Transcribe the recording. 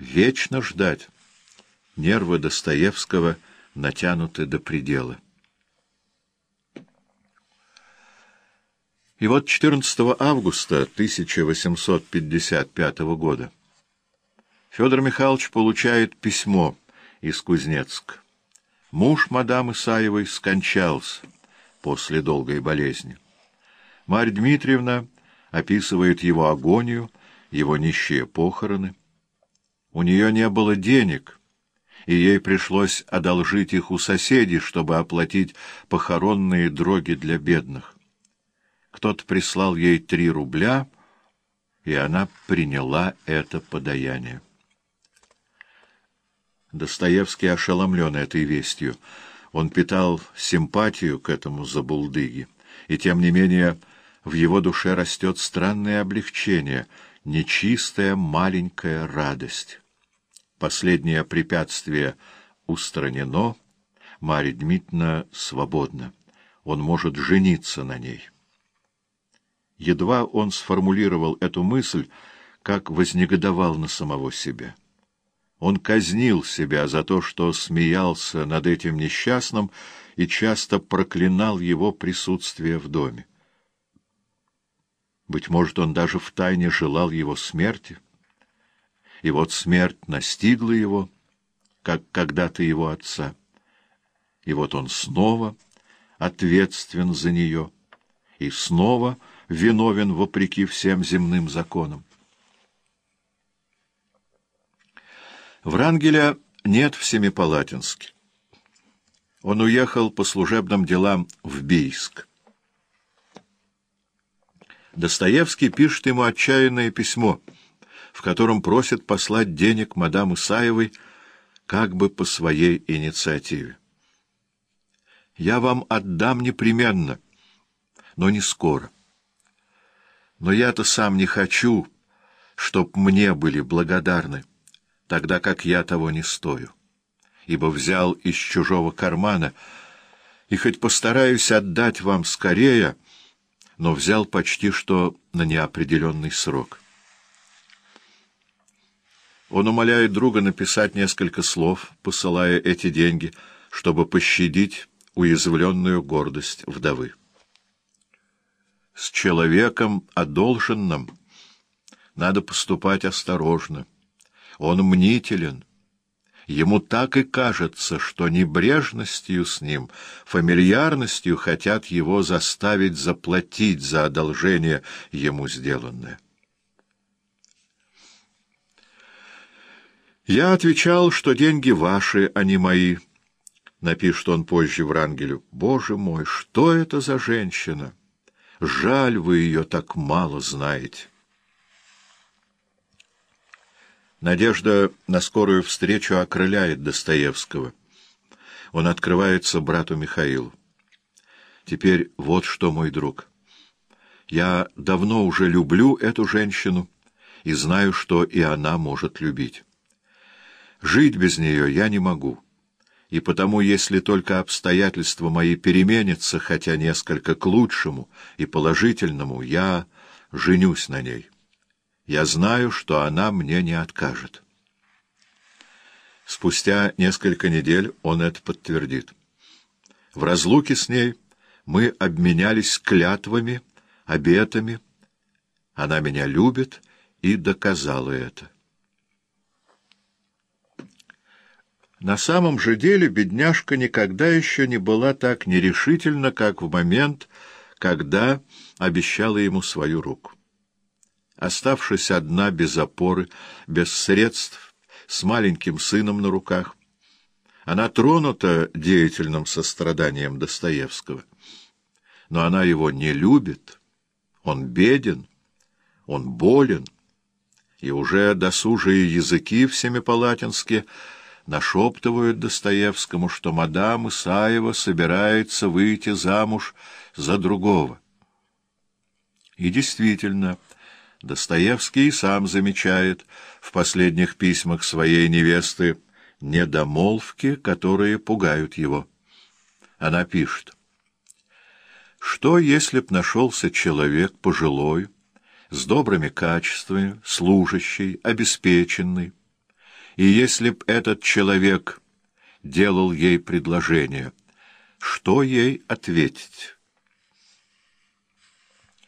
Вечно ждать. Нервы Достоевского натянуты до предела. И вот 14 августа 1855 года Федор Михайлович получает письмо из Кузнецка. Муж мадам Исаевой скончался после долгой болезни. Марья Дмитриевна описывает его агонию, его нищие похороны. У нее не было денег, и ей пришлось одолжить их у соседей, чтобы оплатить похоронные дроги для бедных. Кто-то прислал ей 3 рубля, и она приняла это подаяние. Достоевский ошеломлен этой вестью. Он питал симпатию к этому забулдыге, и тем не менее в его душе растет странное облегчение, нечистая маленькая радость. Последнее препятствие устранено, Марья Дмитриевна свободна. Он может жениться на ней. Едва он сформулировал эту мысль, как вознегодовал на самого себя. Он казнил себя за то, что смеялся над этим несчастным и часто проклинал его присутствие в доме. Быть может, он даже втайне желал его смерти. И вот смерть настигла его, как когда-то его отца. И вот он снова ответственен за нее, и снова виновен вопреки всем земным законам. Врангеля нет в Семипалатинске. Он уехал по служебным делам в Бийск. Достоевский пишет ему отчаянное письмо, в котором просит послать денег мадам Исаевой как бы по своей инициативе. «Я вам отдам непременно, но не скоро. Но я-то сам не хочу, чтоб мне были благодарны, тогда как я того не стою, ибо взял из чужого кармана, и хоть постараюсь отдать вам скорее, но взял почти что на неопределенный срок». Он умоляет друга написать несколько слов, посылая эти деньги, чтобы пощадить уязвленную гордость вдовы. С человеком одолженным надо поступать осторожно. Он мнителен. Ему так и кажется, что небрежностью с ним, фамильярностью хотят его заставить заплатить за одолжение ему сделанное. «Я отвечал, что деньги ваши, а не мои», — напишет он позже Врангелю. «Боже мой, что это за женщина? Жаль, вы ее так мало знаете». Надежда на скорую встречу окрыляет Достоевского. Он открывается брату Михаилу. «Теперь вот что, мой друг. Я давно уже люблю эту женщину и знаю, что и она может любить. Жить без нее я не могу, и потому, если только обстоятельства мои переменятся, хотя несколько к лучшему и положительному, я женюсь на ней. Я знаю, что она мне не откажет». Спустя несколько недель он это подтвердит. В разлуке с ней мы обменялись клятвами, обетами. Она меня любит и доказала это. На самом же деле бедняжка никогда еще не была так нерешительна, как в момент, когда обещала ему свою руку. Оставшись одна, без опоры, без средств, с маленьким сыном на руках, она тронута деятельным состраданием Достоевского. Но она его не любит, он беден, он болен, и уже досужие языки в Семипалатинске нашептывают Достоевскому, что мадам Исаева собирается выйти замуж за другого. И действительно, Достоевский сам замечает в последних письмах своей невесты недомолвки, которые пугают его. Она пишет: «Что, если б нашелся человек пожилой, с добрыми качествами, служащий, обеспеченный, И если б этот человек делал ей предложение, что ей ответить?